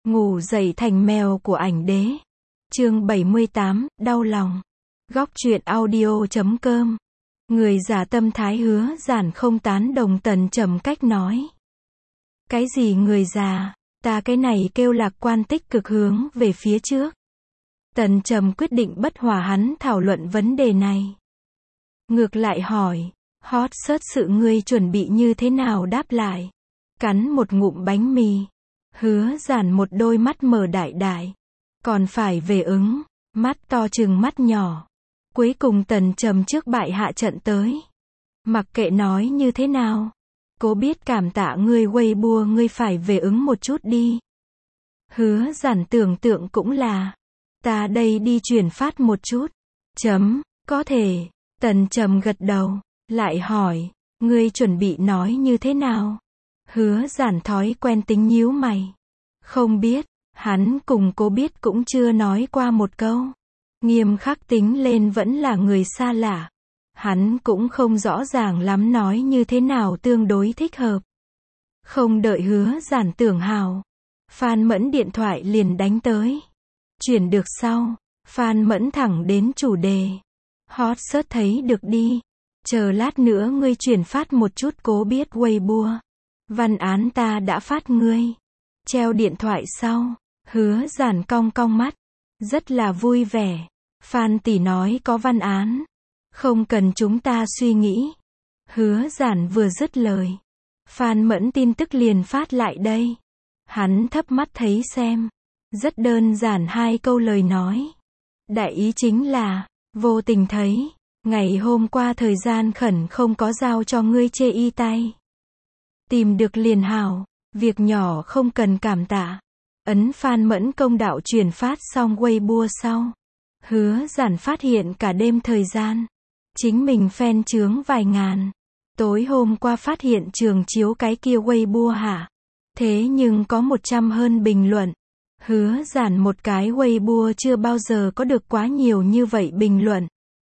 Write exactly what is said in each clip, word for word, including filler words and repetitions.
Ngủ dậy thành mèo của ảnh đế. Chương bảy mươi tám, đau lòng. Góc truyện audio chấm com. Người giả tâm thái hứa giản không tán đồng Tần Trầm cách nói. Cái gì người già, ta cái này kêu lạc quan tích cực hướng về phía trước. Tần Trầm quyết định bất hòa hắn thảo luận vấn đề này. Ngược lại hỏi, hot search sự ngươi chuẩn bị như thế nào đáp lại. Cắn một ngụm bánh mì. Hứa giản một đôi mắt mở đại đại. Còn phải về ứng, mắt to chừng mắt nhỏ. Cuối cùng Tần Trầm trước bại hạ trận tới. Mặc kệ nói như thế nào. Cố biết cảm tạ ngươi Weibo ngươi phải về ứng một chút đi. Hứa giản tưởng tượng cũng là. Ta đây đi chuyển phát một chút. Chấm, có thể. Tần Trầm gật đầu. Lại hỏi, ngươi chuẩn bị nói như thế nào? Hứa giản thói quen tính nhíu mày. Không biết, hắn cùng Cố biết cũng chưa nói qua một câu. Nghiêm khắc tính lên vẫn là người xa lạ. Hắn cũng không rõ ràng lắm nói như thế nào tương đối thích hợp. Không đợi hứa giản tưởng hào. Phan Mẫn điện thoại liền đánh tới. Chuyển được sau, Phan Mẫn thẳng đến chủ đề. Hot search thấy được đi. Chờ lát nữa ngươi chuyển phát một chút Cố biết Weibo. Văn án ta đã phát ngươi. Treo điện thoại sau, hứa giản cong cong mắt. Rất là vui vẻ. Phan tỷ nói có văn án. Không cần chúng ta suy nghĩ. Hứa giản vừa dứt lời. Phan Mẫn tin tức liền phát lại đây. Hắn thấp mắt thấy xem. Rất đơn giản hai câu lời nói. Đại ý chính là, vô tình thấy, ngày hôm qua thời gian khẩn không có giao cho ngươi chê y tay. Tìm được liền hào, việc nhỏ không cần cảm tạ. Ấn Phan Mẫn công đạo truyền phát xong Weibo sau. Hứa giản phát hiện cả đêm thời gian. Chính mình fan chướng vài ngàn. Tối hôm qua phát hiện trường chiếu cái kia Weibo hả? Thế nhưng có một trăm hơn bình luận. Hứa giản một cái Weibo chưa bao giờ có được quá nhiều như vậy bình luận.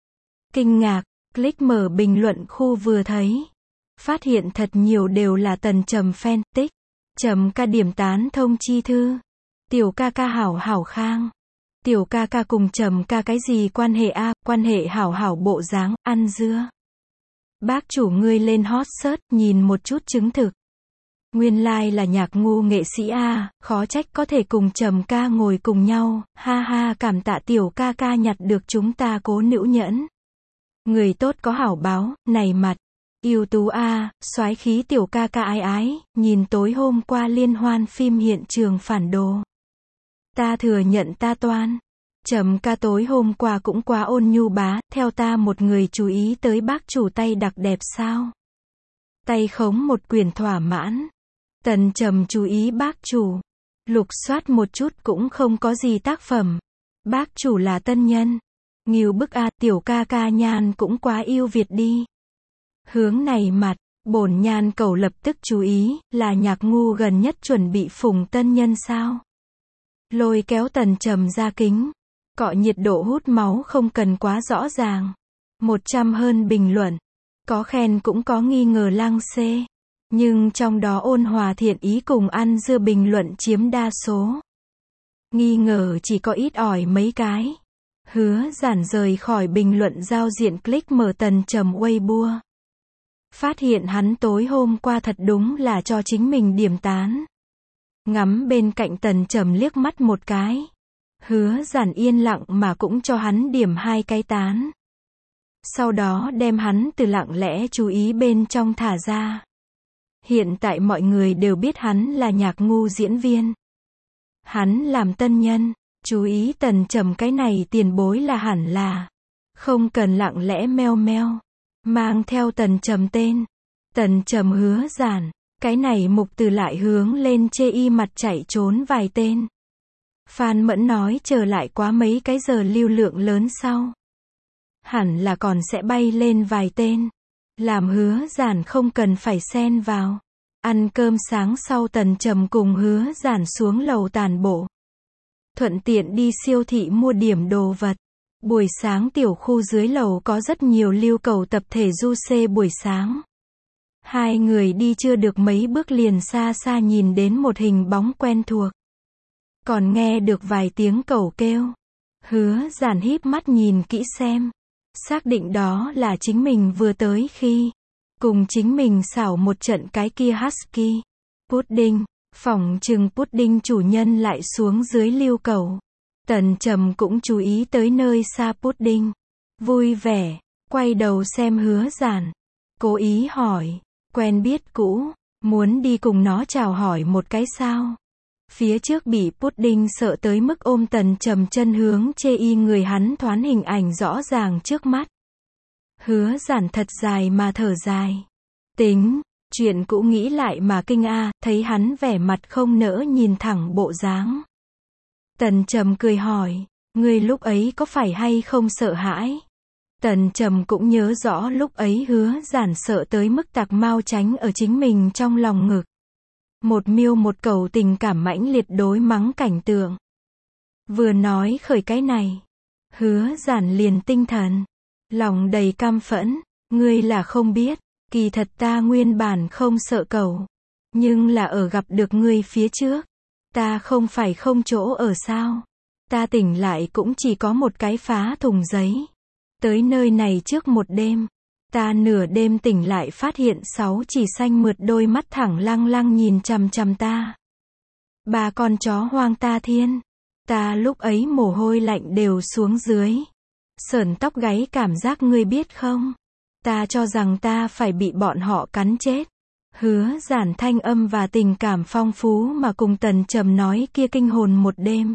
Kinh ngạc, click mở bình luận khu vừa thấy. Phát hiện thật nhiều đều là Tần Trầm fan, tích. Trầm ca điểm tán thông chi thư. Tiểu ca ca hảo hảo khang. Tiểu ca ca cùng Trầm ca cái gì quan hệ a, quan hệ hảo hảo bộ dáng, ăn dưa. Bác chủ ngươi lên hot search, nhìn một chút chứng thực. Nguyên lai like là nhạc ngu nghệ sĩ a, khó trách có thể cùng Trầm ca ngồi cùng nhau, ha ha cảm tạ tiểu ca ca nhặt được chúng ta Cố nữ nhẫn. Người tốt có hảo báo, này mặt. Ưu tú a, soái khí tiểu ca ca ái ái, nhìn tối hôm qua liên hoan phim hiện trường phản đồ. Ta thừa nhận ta toan. Trầm ca tối hôm qua cũng quá ôn nhu bá, theo ta một người chú ý tới bác chủ tay đặc đẹp sao. Tay khống một quyền thỏa mãn. Tần Trầm chú ý bác chủ. Lục soát một chút cũng không có gì tác phẩm. Bác chủ là tân nhân. Nghiêu bức a, tiểu ca ca nhan cũng quá yêu Việt đi. Hướng này mặt, bổn nhan cầu lập tức chú ý, là nhạc ngu gần nhất chuẩn bị phùng tân nhân sao. Lôi kéo Tần Trầm ra kính. Cọ nhiệt độ hút máu không cần quá rõ ràng. Một trăm hơn bình luận. Có khen cũng có nghi ngờ lăng xê. Nhưng trong đó ôn hòa thiện ý cùng ăn dưa bình luận chiếm đa số. Nghi ngờ chỉ có ít ỏi mấy cái. Hứa giản rời khỏi bình luận giao diện click mở Tần Trầm Weibo. Phát hiện hắn tối hôm qua thật đúng là cho chính mình điểm tán. Ngắm bên cạnh Tần Trầm liếc mắt một cái. Hứa giản yên lặng mà cũng cho hắn điểm hai cái tán. Sau đó đem hắn từ lặng lẽ chú ý bên trong thả ra. Hiện tại mọi người đều biết hắn là nhạc ngu diễn viên. Hắn làm tân nhân, chú ý Tần Trầm cái này tiền bối là hẳn là. Không cần lặng lẽ meo meo. Mang theo Tần Trầm tên. Tần Trầm hứa giản. Cái này mục từ lại hướng lên chê y mặt chạy trốn vài tên. Phan Mẫn nói chờ lại quá mấy cái giờ lưu lượng lớn sau. Hẳn là còn sẽ bay lên vài tên. Làm hứa giản không cần phải xen vào. Ăn cơm sáng sau Tần Trầm cùng hứa giản xuống lầu tàn bộ. Thuận tiện đi siêu thị mua điểm đồ vật. Buổi sáng tiểu khu dưới lầu có rất nhiều lưu cầu tập thể du xê buổi sáng. Hai người đi chưa được mấy bước liền xa xa nhìn đến một hình bóng quen thuộc. còn nghe được vài tiếng cẩu kêu. Hứa Giản híp mắt nhìn kỹ xem, xác định đó là chính mình vừa tới khi cùng chính mình xảo một trận cái kia husky. Pudding, phỏng chừng Pudding chủ nhân lại xuống dưới lưu cẩu. Tần Trầm cũng chú ý tới nơi xa Pudding. Vui vẻ, quay đầu xem Hứa Giản. Cố ý hỏi, quen biết cũ, muốn đi cùng nó chào hỏi một cái sao? Phía trước bị Pudding sợ tới mức ôm Tần Trầm chân hướng chê y người hắn thoáng hình ảnh rõ ràng trước mắt. Hứa Giản thật dài mà thở dài. Tính, chuyện cũ nghĩ lại mà kinh a, thấy hắn vẻ mặt không nỡ nhìn thẳng bộ dáng. Tần Trầm cười hỏi, ngươi lúc ấy có phải hay không sợ hãi? Tần Trầm cũng nhớ rõ lúc ấy Hứa Giản sợ tới mức tạc mau tránh ở chính mình trong lòng ngực. Một miêu một cầu tình cảm mãnh liệt đối mắng cảnh tượng. Vừa nói khởi cái này, Hứa Giản liền tinh thần, lòng đầy căm phẫn, ngươi là không biết, kỳ thật ta nguyên bản không sợ cầu, nhưng là ở gặp được ngươi phía trước, ta không phải không chỗ ở sao? Ta tỉnh lại cũng chỉ có một cái phá thùng giấy. Tới nơi này trước một đêm, ta nửa đêm tỉnh lại phát hiện sáu chỉ xanh mượt đôi mắt thẳng lăng lăng nhìn chằm chằm ta. Ba con chó hoang ta thiên. Ta lúc ấy mồ hôi lạnh đều xuống dưới. Sởn tóc gáy cảm giác ngươi biết không? Ta cho rằng ta phải bị bọn họ cắn chết. Hứa Giản thanh âm và tình cảm phong phú mà cùng Tần Trầm nói kia kinh hồn một đêm.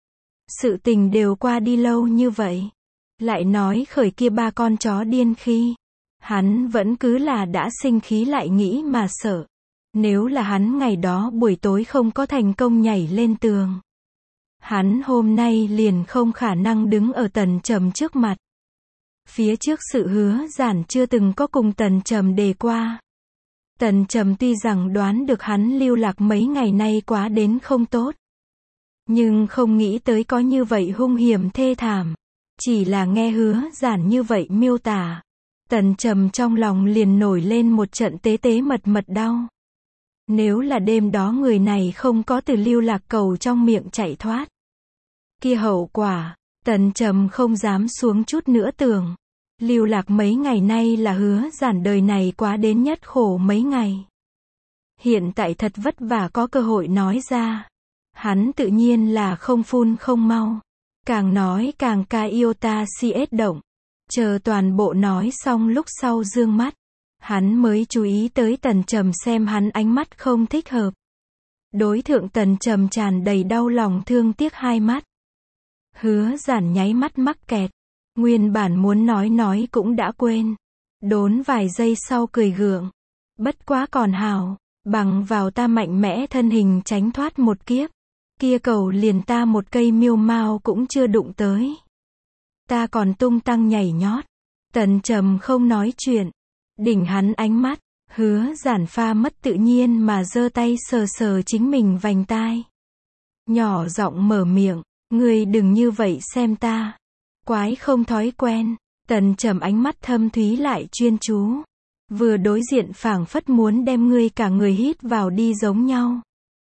Sự tình đều qua đi lâu như vậy. Lại nói khởi kia ba con chó điên khi. Hắn vẫn cứ là đã sinh khí lại nghĩ mà sợ. Nếu là hắn ngày đó buổi tối không có thành công nhảy lên tường. Hắn hôm nay liền không khả năng đứng ở Tần Trầm trước mặt. Phía trước sự Hứa Giản chưa từng có cùng Tần Trầm đề qua. Tần Trầm tuy rằng đoán được hắn lưu lạc mấy ngày nay quá đến không tốt. Nhưng không nghĩ tới có như vậy hung hiểm thê thảm. Chỉ là nghe Hứa Giản như vậy miêu tả. Tần Trầm trong lòng liền nổi lên một trận tế tế mật mật đau. Nếu là đêm đó người này không có từ lưu lạc cầu trong miệng chạy thoát. Kia hậu quả, Tần Trầm không dám xuống chút nữa tưởng. Lưu lạc mấy ngày nay là Hứa Giản đời này quá đến nhất khổ mấy ngày. Hiện tại thật vất vả có cơ hội nói ra. Hắn tự nhiên là không phun không mau. Càng nói càng ca iota si ết động. Chờ toàn bộ nói xong lúc sau dương mắt. Hắn mới chú ý tới Tần Trầm xem hắn ánh mắt không thích hợp. Đối thượng Tần Trầm tràn đầy đau lòng thương tiếc hai mắt. Hứa Giản nháy mắt mắc kẹt. Nguyên bản muốn nói nói cũng đã quên. Đốn vài giây sau cười gượng. Bất quá còn hào. Bằng vào ta mạnh mẽ thân hình tránh thoát một kiếp. Kia cầu liền ta một cây miêu mao cũng chưa đụng tới. Ta còn tung tăng nhảy nhót. Tần Trầm không nói chuyện. Đỉnh hắn ánh mắt. Hứa Giản pha mất tự nhiên mà giơ tay sờ sờ chính mình vành tai. Nhỏ giọng mở miệng. Ngươi đừng như vậy xem ta. Quái không thói quen. Tần Trầm ánh mắt thâm thúy lại chuyên chú. Vừa đối diện phảng phất muốn đem ngươi cả người hít vào đi giống nhau.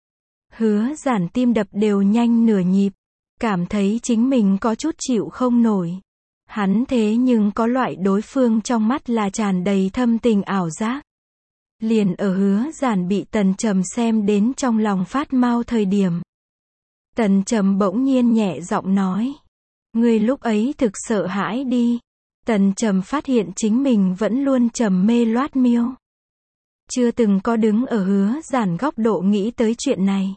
Hứa Giản tim đập đều nhanh nửa nhịp. Cảm thấy chính mình có chút chịu không nổi. Hắn thế nhưng có loại đối phương trong mắt là tràn đầy thâm tình ảo giác. Liền ở Hứa Giản bị Tần Trầm xem đến trong lòng phát mau thời điểm. Tần Trầm bỗng nhiên nhẹ giọng nói. Ngươi lúc ấy thực sợ hãi đi. Tần Trầm phát hiện chính mình vẫn luôn trầm mê loát miêu. Chưa từng có đứng ở Hứa Giản góc độ nghĩ tới chuyện này.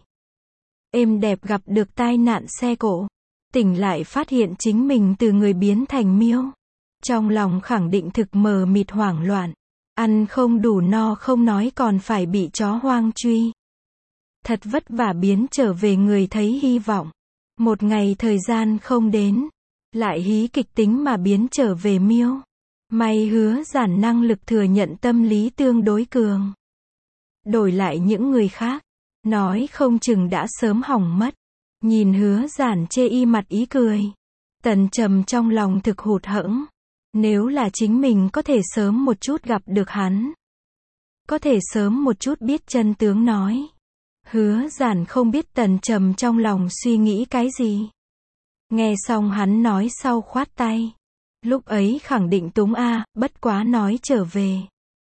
Êm đẹp gặp được tai nạn xe cộ. Tỉnh lại phát hiện chính mình từ người biến thành miêu. Trong lòng khẳng định thực mờ mịt hoảng loạn. Ăn không đủ no không nói còn phải bị chó hoang truy. Thật vất vả biến trở về người thấy hy vọng. Một ngày thời gian không đến. Lại hí kịch tính mà biến trở về miêu. May Hứa Giản năng lực thừa nhận tâm lý tương đối cường. Đổi lại những người khác. Nói không chừng đã sớm hỏng mất. Nhìn Hứa Giản chê y mặt ý cười. Tần Trầm trong lòng thực hụt hẫng. Nếu là chính mình có thể sớm một chút gặp được hắn. Có thể sớm một chút biết chân tướng nói. Hứa Giản không biết Tần Trầm trong lòng suy nghĩ cái gì. Nghe xong hắn nói sau khoát tay. Lúc ấy khẳng định túng a, bất quá nói trở về.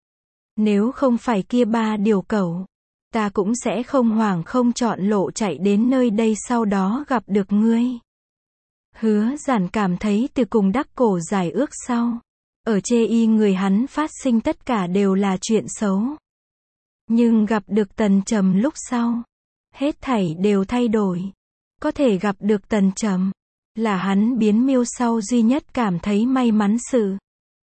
Nếu không phải kia ba điều cẩu, ta cũng sẽ không hoảng không chọn lộ chạy đến nơi đây sau đó gặp được ngươi. Hứa Giản cảm thấy từ cùng đắc cổ giải ước sau, ở chê y người hắn phát sinh tất cả đều là chuyện xấu. Nhưng gặp được Tần Trầm lúc sau, hết thảy đều thay đổi. Có thể gặp được Tần Trầm, là hắn biến miêu sau duy nhất cảm thấy may mắn sự.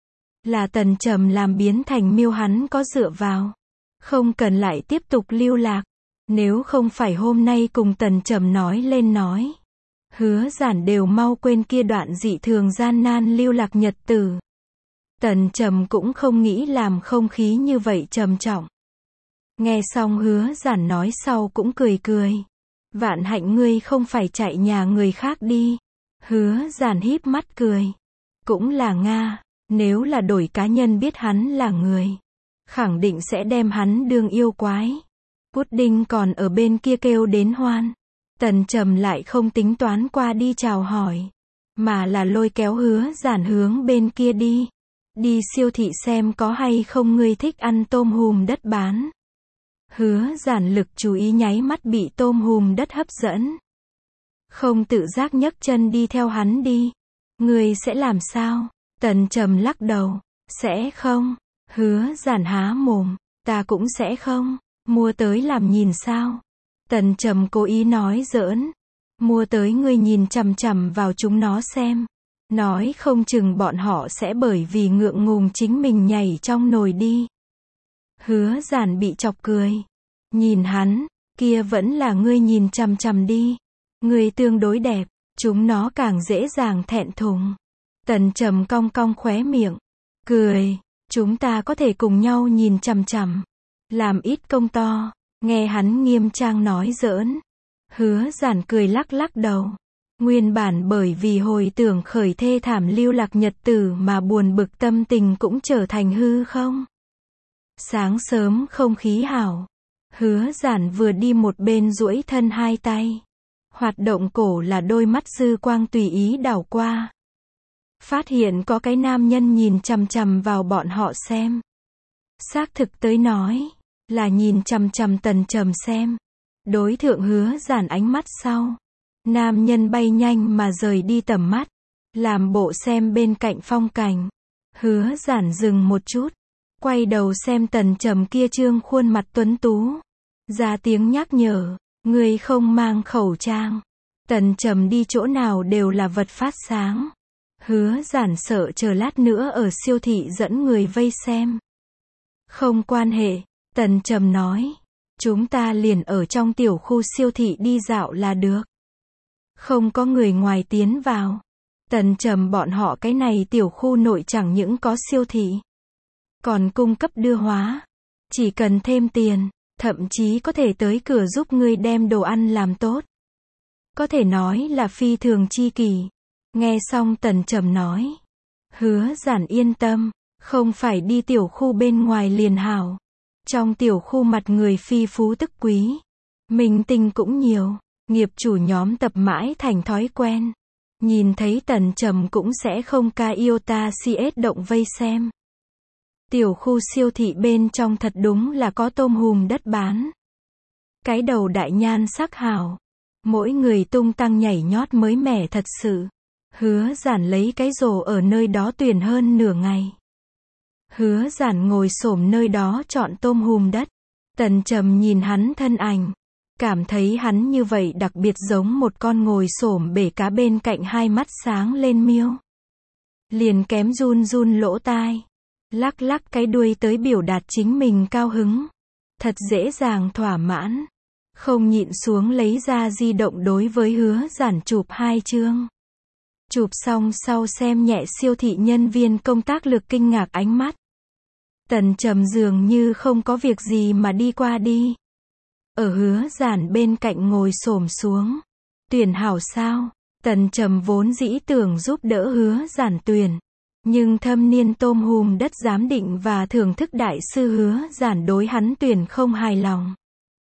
Là Tần Trầm làm biến thành miêu hắn có dựa vào. Không cần lại tiếp tục lưu lạc. Nếu không phải hôm nay cùng Tần Trầm nói lên nói. Hứa Giản đều mau quên kia đoạn dị thường gian nan lưu lạc nhật tử. Tần Trầm cũng không nghĩ làm không khí như vậy trầm trọng. Nghe xong Hứa Giản nói sau cũng cười cười. Vạn hạnh ngươi không phải chạy nhà người khác đi. Hứa Giản híp mắt cười. Cũng là Nga, nếu là đổi cá nhân biết hắn là người, khẳng định sẽ đem hắn đương yêu quái. Pudding còn ở bên kia kêu đến hoan. Tần Trầm lại không tính toán qua đi chào hỏi, mà là lôi kéo Hứa Giản hướng bên kia đi. Đi siêu thị xem có hay không ngươi thích ăn tôm hùm đất bán. Hứa Giản lực chú ý nháy mắt bị tôm hùm đất hấp dẫn. Không tự giác nhấc chân đi theo hắn đi. Ngươi sẽ làm sao? Tần Trầm lắc đầu. Sẽ không. Hứa Giản há mồm. Ta cũng sẽ không. Mua tới làm nhìn sao? Tần Trầm cố ý nói giỡn. Mua tới ngươi nhìn chằm chằm vào chúng nó xem. Nói không chừng bọn họ sẽ bởi vì ngượng ngùng chính mình nhảy trong nồi đi. Hứa Giản bị chọc cười. Nhìn hắn, kia vẫn là ngươi nhìn chằm chằm đi. Ngươi tương đối đẹp, chúng nó càng dễ dàng thẹn thùng. Tần Trầm cong cong khóe miệng. Cười, chúng ta có thể cùng nhau nhìn chằm chằm. Làm ít công to. Nghe hắn nghiêm trang nói giỡn. Hứa Giản cười lắc lắc đầu. Nguyên bản bởi vì hồi tưởng khởi thê thảm lưu lạc nhật tử mà buồn bực tâm tình cũng trở thành hư không. Sáng sớm không khí hảo. Hứa Giản vừa đi một bên duỗi thân hai tay. Hoạt động cổ là đôi mắt dư quang tùy ý đảo qua. Phát hiện có cái nam nhân nhìn chằm chằm vào bọn họ xem. Xác thực tới nói, là nhìn chằm chằm Tần Trầm xem. Đối thượng Hứa Giản ánh mắt sau. Nam nhân bay nhanh mà rời đi tầm mắt. Làm bộ xem bên cạnh phong cảnh. Hứa Giản dừng một chút. Quay đầu xem Tần Trầm kia trương khuôn mặt tuấn tú. Ra tiếng nhắc nhở. Người không mang khẩu trang. Tần Trầm đi chỗ nào đều là vật phát sáng. Hứa Giản sợ chờ lát nữa ở siêu thị dẫn người vây xem. Không quan hệ, Tần Trầm nói. Chúng ta liền ở trong tiểu khu siêu thị đi dạo là được. Không có người ngoài tiến vào. Tần Trầm bọn họ cái này tiểu khu nội chẳng những có siêu thị, còn cung cấp đưa hóa. Chỉ cần thêm tiền, thậm chí có thể tới cửa giúp ngươi đem đồ ăn làm tốt. Có thể nói là phi thường chi kỷ. Nghe xong Tần Trầm nói. Hứa Giản yên tâm. Không phải đi tiểu khu bên ngoài liền hảo. Trong tiểu khu mặt người phi phú tức quý. Minh tinh cũng nhiều. Nghiệp chủ nhóm tập mãi thành thói quen. Nhìn thấy Tần Trầm cũng sẽ không ca iota cs động vây xem. Tiểu khu siêu thị bên trong thật đúng là có tôm hùm đất bán. Cái đầu đại nhan sắc hảo. Mỗi người tung tăng nhảy nhót mới mẻ thật sự. Hứa Giản lấy cái rổ ở nơi đó tuyển hơn nửa ngày. Hứa Giản ngồi xổm nơi đó chọn tôm hùm đất. Tần Trầm nhìn hắn thân ảnh. Cảm thấy hắn như vậy đặc biệt giống một con ngồi xổm bể cá bên cạnh hai mắt sáng lên miêu. Liền kém run run lỗ tai. Lắc lắc cái đuôi tới biểu đạt chính mình cao hứng. Thật dễ dàng thỏa mãn. Không nhịn xuống lấy ra di động đối với Hứa Giản chụp hai chương. Chụp xong sau xem nhẹ siêu thị nhân viên công tác lực kinh ngạc ánh mắt. Tần Trầm dường như không có việc gì mà đi qua đi. Ở Hứa Giản bên cạnh ngồi xổm xuống. Tuyển hảo sao? Tần Trầm vốn dĩ tưởng giúp đỡ Hứa Giản tuyển. Nhưng thâm niên tôm hùm đất giám định và thưởng thức đại sư Hứa Giản đối hắn tuyển không hài lòng.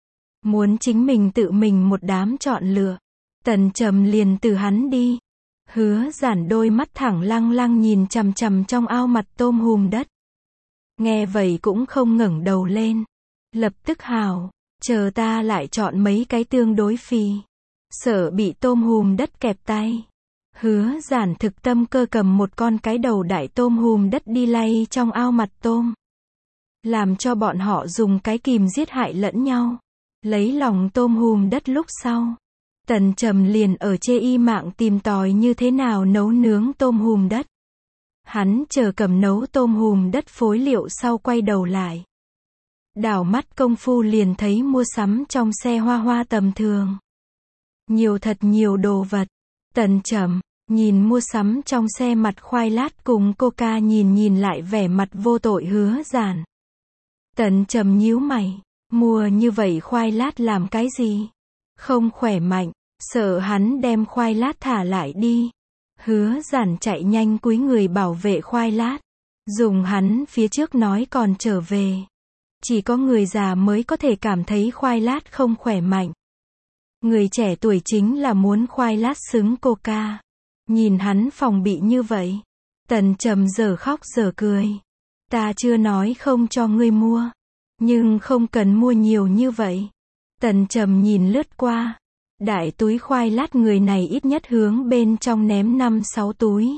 Muốn chính mình tự mình một đám chọn lựa. Tần Trầm liền từ hắn đi. Hứa Giản đôi mắt thẳng lăng lăng nhìn chằm chằm trong ao mặt tôm hùm đất. Nghe vậy cũng không ngẩng đầu lên. Lập tức hào, chờ ta lại chọn mấy cái tương đối phì. Sợ bị tôm hùm đất kẹp tay. Hứa Giản thực tâm cơ cầm một con cái đầu đại tôm hùm đất đi lay trong ao mặt tôm. Làm cho bọn họ dùng cái kìm giết hại lẫn nhau. Lấy lòng tôm hùm đất lúc sau. Tần Trầm liền ở chê y mạng tìm tòi như thế nào nấu nướng tôm hùm đất. Hắn chờ cầm nấu tôm hùm đất phối liệu sau quay đầu lại. Đảo mắt công phu liền thấy mua sắm trong xe hoa hoa tầm thường. Nhiều thật nhiều đồ vật. Tần Trầm nhìn mua sắm trong xe mặt khoai lát cùng coca nhìn nhìn lại vẻ mặt vô tội Hứa Giản. Tần Trầm nhíu mày, mua như vậy khoai lát làm cái gì? Không khỏe mạnh, sợ hắn đem khoai lát thả lại đi. Hứa Giản chạy nhanh cúi người bảo vệ khoai lát. Dùng hắn phía trước nói còn trở về. Chỉ có người già mới có thể cảm thấy khoai lát không khỏe mạnh. Người trẻ tuổi chính là muốn khoai lát xứng coca. Nhìn hắn phòng bị như vậy. Tần Trầm giờ khóc giờ cười. Ta chưa nói không cho ngươi mua. Nhưng không cần mua nhiều như vậy. Tần Trầm nhìn lướt qua. Đại túi khoai lát người này ít nhất hướng bên trong ném năm sáu túi.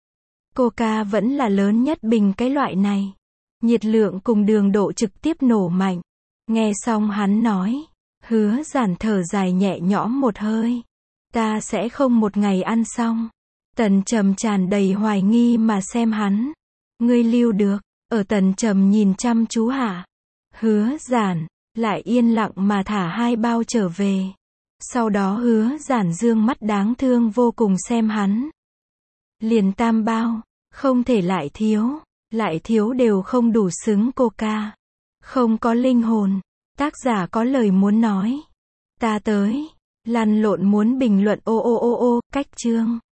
Coca vẫn là lớn nhất bình cái loại này. Nhiệt lượng cùng đường độ trực tiếp nổ mạnh. Nghe xong hắn nói. Hứa Giản thở dài nhẹ nhõm một hơi. Ta sẽ không một ngày ăn xong. Tần Trầm tràn đầy hoài nghi mà xem hắn. Ngươi lưu được. Ở Tần Trầm nhìn chăm chú hả? Hứa Giản lại yên lặng mà thả hai bao trở về. Sau đó Hứa Giản dương mắt đáng thương vô cùng xem hắn. Liền tam bao, không thể lại thiếu, lại thiếu đều không đủ xứng coca. Không có linh hồn, tác giả có lời muốn nói. Ta tới, lăn lộn muốn bình luận ô ô ô ô, cách chương.